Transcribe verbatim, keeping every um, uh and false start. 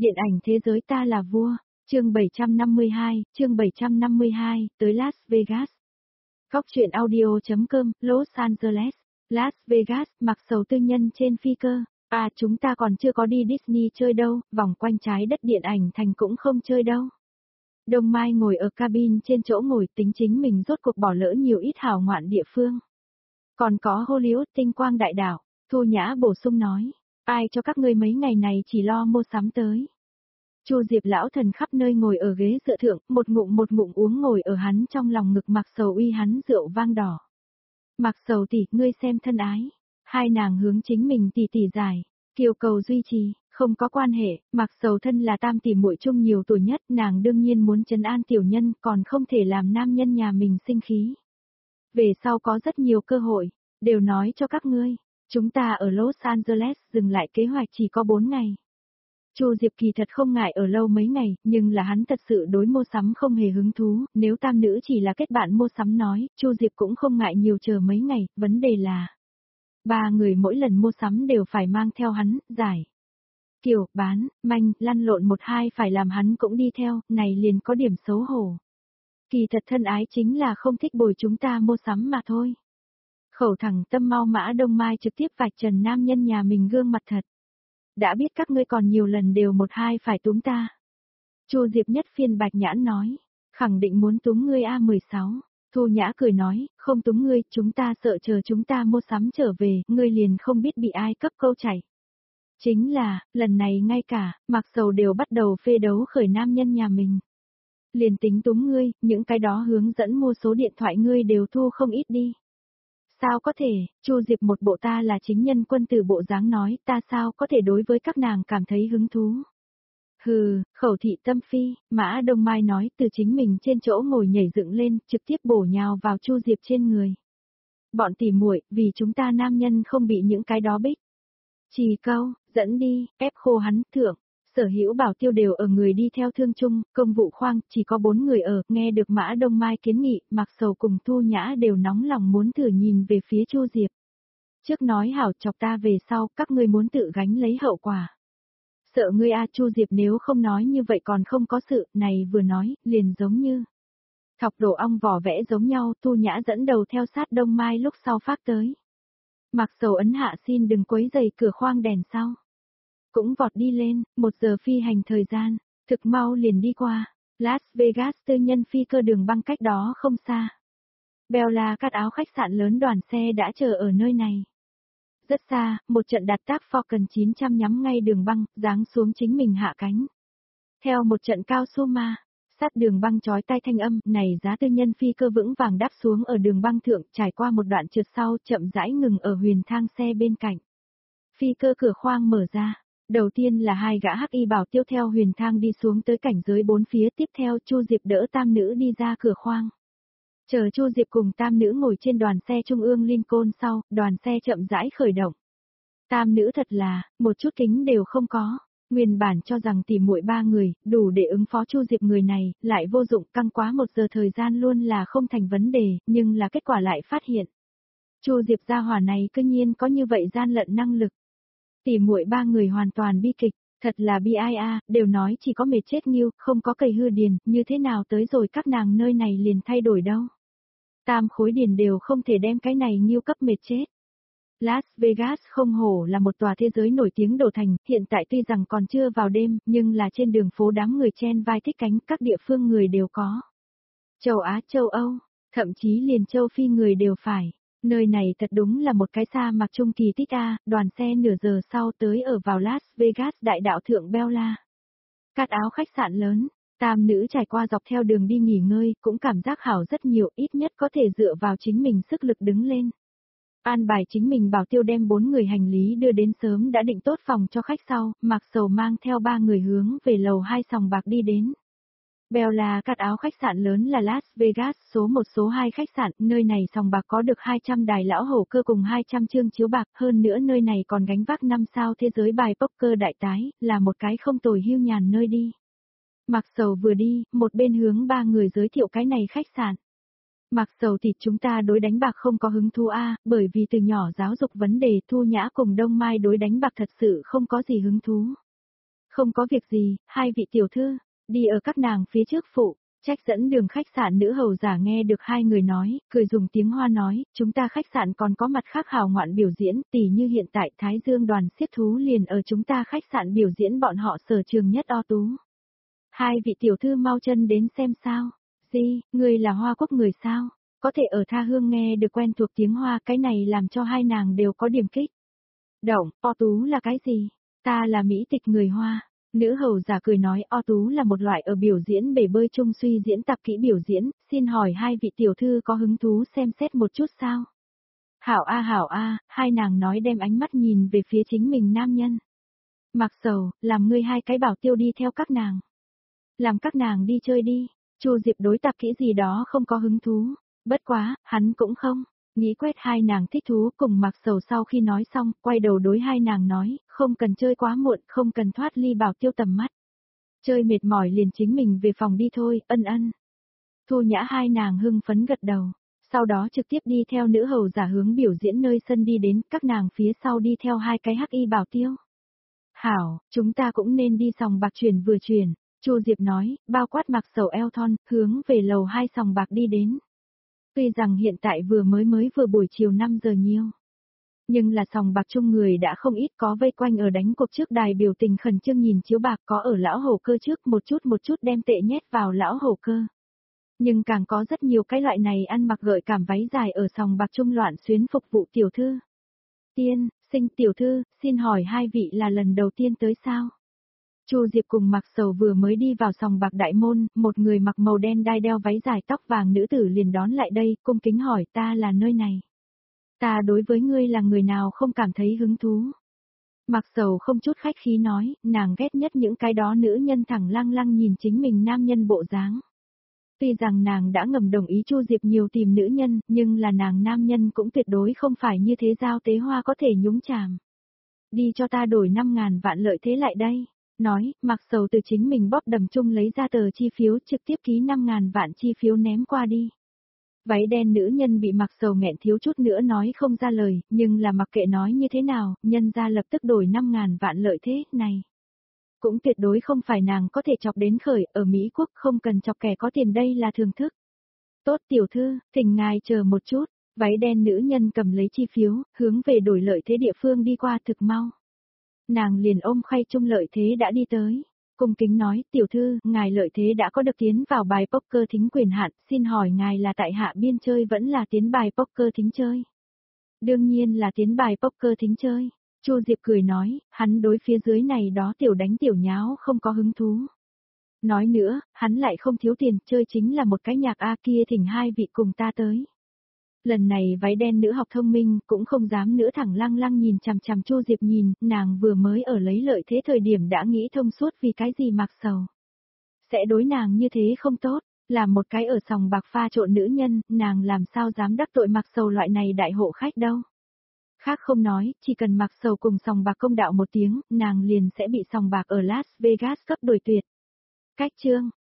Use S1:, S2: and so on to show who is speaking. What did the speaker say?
S1: Điện ảnh thế giới ta là vua, chương bảy trăm năm mươi hai, chương bảy trăm năm mươi hai, tới Las Vegas. Góc truyện audio.com, Los Angeles, Las Vegas, mặc sầu tư nhân trên phi cơ. À, chúng ta còn chưa có đi Disney chơi đâu, vòng quanh trái đất điện ảnh thành cũng không chơi đâu. Đông Mai ngồi ở cabin trên chỗ ngồi, tính chính mình rốt cuộc bỏ lỡ nhiều ít hào ngoạn địa phương. Còn có Hollywood tinh quang đại đảo, Thu Nhã bổ sung nói, ai cho các ngươi mấy ngày này chỉ lo mua sắm tới. Chu Diệp lão thần khắp nơi ngồi ở ghế dựa thượng, một ngụm một ngụm uống ngồi ở hắn trong lòng ngực Mặc Sầu uy hắn rượu vang đỏ. Mặc Sầu tỷ, ngươi xem thân ái. Hai nàng hướng chính mình tỷ tỷ giải, kiều cầu duy trì, không có quan hệ, Mặc Sầu thân là tam tỷ muội chung nhiều tuổi nhất, nàng đương nhiên muốn trấn an tiểu nhân, còn không thể làm nam nhân nhà mình sinh khí. Về sau có rất nhiều cơ hội, đều nói cho các ngươi, chúng ta ở Los Angeles dừng lại kế hoạch chỉ có bốn ngày. Chu Diệp kỳ thật không ngại ở lâu mấy ngày, nhưng là hắn thật sự đối mua sắm không hề hứng thú, nếu tam nữ chỉ là kết bạn mua sắm nói, Chu Diệp cũng không ngại nhiều chờ mấy ngày, vấn đề là ba người mỗi lần mua sắm đều phải mang theo hắn, giải. Kiểu, bán, manh, lăn lộn một hai phải làm hắn cũng đi theo, này liền có điểm xấu hổ. Kỳ thật thân ái chính là không thích bồi chúng ta mua sắm mà thôi. Khẩu thẳng tâm mau mã Đông Mai trực tiếp vạch trần nam nhân nhà mình gương mặt thật. Đã biết các ngươi còn nhiều lần đều một hai phải túm ta. Chu Diệp nhất phiên bạch nhãn nói, khẳng định muốn túm ngươi A mười sáu. Thu Nhã cười nói, không túm ngươi, chúng ta sợ chờ chúng ta mua sắm trở về, ngươi liền không biết bị ai cấp câu chảy. Chính là, lần này ngay cả, Mặc Sầu đều bắt đầu phê đấu khởi nam nhân nhà mình. Liền tính túm ngươi, những cái đó hướng dẫn mua số điện thoại ngươi đều thu không ít đi. Sao có thể, Chu Diệp một bộ ta là chính nhân quân tử bộ dáng nói, ta sao có thể đối với các nàng cảm thấy hứng thú. Hừ, khẩu thị tâm phi, Mã Đông Mai nói từ chính mình trên chỗ ngồi nhảy dựng lên, trực tiếp bổ nhào vào Chu Diệp trên người. Bọn tỉ muội, vì chúng ta nam nhân không bị những cái đó bích. Chỉ câu, dẫn đi, ép khô hắn, thượng. Sở hữu bảo tiêu đều ở người đi theo thương chung, công vụ khoang, chỉ có bốn người ở, nghe được Mã Đông Mai kiến nghị, Mặc Sầu cùng Thu Nhã đều nóng lòng muốn thử nhìn về phía Chu Diệp. Trước nói hảo chọc ta về sau, các ngươi muốn tự gánh lấy hậu quả. Sợ ngươi a Chu Diệp nếu không nói như vậy còn không có sự, này vừa nói, liền giống như thọc đổ ong vỏ vẽ giống nhau, Thu Nhã dẫn đầu theo sát Đông Mai lúc sau phát tới. Mặc Sầu ấn hạ xin đừng quấy rầy cửa khoang đèn sau. Cũng vọt đi lên, một giờ phi hành thời gian, thực mau liền đi qua, Las Vegas tư nhân phi cơ đường băng cách đó không xa. Bella cắt áo khách sạn lớn đoàn xe đã chờ ở nơi này. Rất xa, một trận đặt tác Falcon chín trăm nhắm ngay đường băng, giáng xuống chính mình hạ cánh. Theo một trận cao su ma, sát đường băng chói tai thanh âm, này giá tư nhân phi cơ vững vàng đáp xuống ở đường băng thượng, trải qua một đoạn trượt sau, chậm rãi ngừng ở huyền thang xe bên cạnh. Phi cơ cửa khoang mở ra. Đầu tiên là hai gã hắc y bảo tiêu theo huyền thang đi xuống tới cảnh giới bốn phía, tiếp theo Chu Diệp đỡ tam nữ đi ra cửa khoang. Chờ Chu Diệp cùng tam nữ ngồi trên đoàn xe trung ương Lincoln sau, đoàn xe chậm rãi khởi động. Tam nữ thật là, một chút kính đều không có, nguyên bản cho rằng tỉ muội ba người, đủ để ứng phó Chu Diệp người này, lại vô dụng, căng quá một giờ thời gian luôn là không thành vấn đề, nhưng là kết quả lại phát hiện. Chu Diệp gia hỏa này cư nhiên có như vậy gian lận năng lực. Tỉ muội ba người hoàn toàn bi kịch, thật là bi ai a, đều nói chỉ có mệt chết nghiêu, không có cầy hư điền, như thế nào tới rồi các nàng nơi này liền thay đổi đâu. Tam khối điền đều không thể đem cái này nghiêu cấp mệt chết. Las Vegas không hổ là một tòa thế giới nổi tiếng đổ thành, hiện tại tuy rằng còn chưa vào đêm, nhưng là trên đường phố đám người chen vai thích cánh, các địa phương người đều có. Châu Á, châu Âu, thậm chí liền châu Phi người đều phải. Nơi này thật đúng là một cái sa mạc trung kỳ tích a, đoàn xe nửa giờ sau tới ở vào Las Vegas đại đạo thượng Bella. Cắt áo khách sạn lớn, tam nữ trải qua dọc theo đường đi nghỉ ngơi, cũng cảm giác hảo rất nhiều, ít nhất có thể dựa vào chính mình sức lực đứng lên. An bài chính mình bảo tiêu đem bốn người hành lý đưa đến sớm đã định tốt phòng cho khách sau, Mặc Sầu mang theo ba người hướng về lầu hai sòng bạc đi đến. Bella cắt áo khách sạn lớn là Las Vegas số một số hai khách sạn, nơi này sòng bạc có được hai trăm đài lão hổ cơ cùng hai trăm chương chiếu bạc, hơn nữa nơi này còn gánh vác năm sao thế giới bài poker đại tái, là một cái không tồi hưu nhàn nơi đi. Mặc Sầu vừa đi, một bên hướng ba người giới thiệu cái này khách sạn. Mặc Sầu thì chúng ta đối đánh bạc không có hứng thú a, bởi vì từ nhỏ giáo dục vấn đề Thu Nhã cùng Đông Mai đối đánh bạc thật sự không có gì hứng thú. Không có việc gì, hai vị tiểu thư, đi ở các nàng phía trước phụ. Trách dẫn đường khách sạn nữ hầu giả nghe được hai người nói, cười dùng tiếng Hoa nói, chúng ta khách sạn còn có mặt khác hào ngoạn biểu diễn, tỉ như hiện tại Thái Dương đoàn xiết thú liền ở chúng ta khách sạn biểu diễn bọn họ sở trường nhất o tú. Hai vị tiểu thư mau chân đến xem sao. Gì, người là Hoa Quốc người sao? Có thể ở tha hương nghe được quen thuộc tiếng Hoa, cái này làm cho hai nàng đều có điểm kích. Động, o tú là cái gì? Ta là Mỹ tịch người Hoa. Nữ hầu giả cười nói o tú là một loại ở biểu diễn bể bơi chung suy diễn tập kỹ biểu diễn, xin hỏi hai vị tiểu thư có hứng thú xem xét một chút sao? Hảo a hảo a, hai nàng nói đem ánh mắt nhìn về phía chính mình nam nhân. Mặc Sầu, làm ngươi hai cái bảo tiêu đi theo các nàng. Làm các nàng đi chơi đi, Chu Diệp đối tập kỹ gì đó không có hứng thú, bất quá, hắn cũng không. Nghĩ quét hai nàng thích thú cùng Mặc Sầu sau khi nói xong, quay đầu đối hai nàng nói, không cần chơi quá muộn, không cần thoát ly bảo tiêu tầm mắt. Chơi mệt mỏi liền chính mình về phòng đi thôi, ân ân. Thu Nhã hai nàng hưng phấn gật đầu, sau đó trực tiếp đi theo nữ hầu giả hướng biểu diễn nơi sân đi đến, các nàng phía sau đi theo hai cái hắc y bảo tiêu. Hảo, chúng ta cũng nên đi sòng bạc chuyển vừa chuyển, Chu Diệp nói, bao quát Mặc Sầu eo thon, hướng về lầu hai sòng bạc đi đến. Tuy rằng hiện tại vừa mới mới vừa buổi chiều năm giờ nhiều. Nhưng là sòng bạc chung người đã không ít, có vây quanh ở đánh cuộc trước đài biểu tình khẩn trương nhìn chiếu bạc, có ở lão hổ cơ trước một chút một chút đem tệ nhét vào lão hổ cơ. Nhưng càng có rất nhiều cái loại này ăn mặc gợi cảm váy dài ở sòng bạc chung loạn xuyến phục vụ tiểu thư. Tiên, sinh tiểu thư, xin hỏi hai vị là lần đầu tiên tới sao? Chu Diệp cùng Mặc Sầu vừa mới đi vào sòng bạc đại môn, một người mặc màu đen đai đeo váy dài tóc vàng nữ tử liền đón lại đây, cung kính hỏi ta là nơi này. Ta đối với ngươi là người nào không cảm thấy hứng thú. Mặc Sầu không chút khách khí nói, nàng ghét nhất những cái đó nữ nhân thẳng lăng lăng nhìn chính mình nam nhân bộ dáng. Tuy rằng nàng đã ngầm đồng ý Chu Diệp nhiều tìm nữ nhân, nhưng là nàng nam nhân cũng tuyệt đối không phải như thế giao tế hoa có thể nhúng chàm. Đi cho ta đổi năm ngàn vạn lợi thế lại đây. Nói, Mặc Sầu từ chính mình bóp đầm chung lấy ra tờ chi phiếu trực tiếp ký năm ngàn vạn chi phiếu ném qua đi. Váy đen nữ nhân bị Mặc Sầu nghẹn thiếu chút nữa nói không ra lời, nhưng là mặc kệ nói như thế nào, nhân ra lập tức đổi năm ngàn vạn lợi thế này. Cũng tuyệt đối không phải nàng có thể chọc đến khởi, ở Mỹ Quốc không cần chọc kẻ có tiền đây là thường thức. Tốt tiểu thư, thỉnh ngài chờ một chút, váy đen nữ nhân cầm lấy chi phiếu, hướng về đổi lợi thế địa phương đi qua thực mau. Nàng liền ôm khay chung lợi thế đã đi tới. Cung kính nói, tiểu thư, ngài lợi thế đã có được tiến vào bài poker thính quyền hạn, xin hỏi ngài là tại hạ biên chơi vẫn là tiến bài poker thính chơi? Đương nhiên là tiến bài poker thính chơi. Chu Diệp cười nói, hắn đối phía dưới này đó tiểu đánh tiểu nháo không có hứng thú. Nói nữa, hắn lại không thiếu tiền, chơi chính là một cái nhạc A kia thỉnh hai vị cùng ta tới. Lần này váy đen nữ học thông minh cũng không dám nữa thẳng lăng lăng nhìn chằm chằm Chu Diệp nhìn, nàng vừa mới ở lấy lợi thế thời điểm đã nghĩ thông suốt vì cái gì Mặc Sầu. Sẽ đối nàng như thế không tốt, làm một cái ở sòng bạc pha trộn nữ nhân, nàng làm sao dám đắc tội Mặc Sầu loại này đại hộ khách đâu. Khác không nói, chỉ cần Mặc Sầu cùng sòng bạc công đạo một tiếng, nàng liền sẽ bị sòng bạc ở Las Vegas cấp đổi tuyệt. Cách chương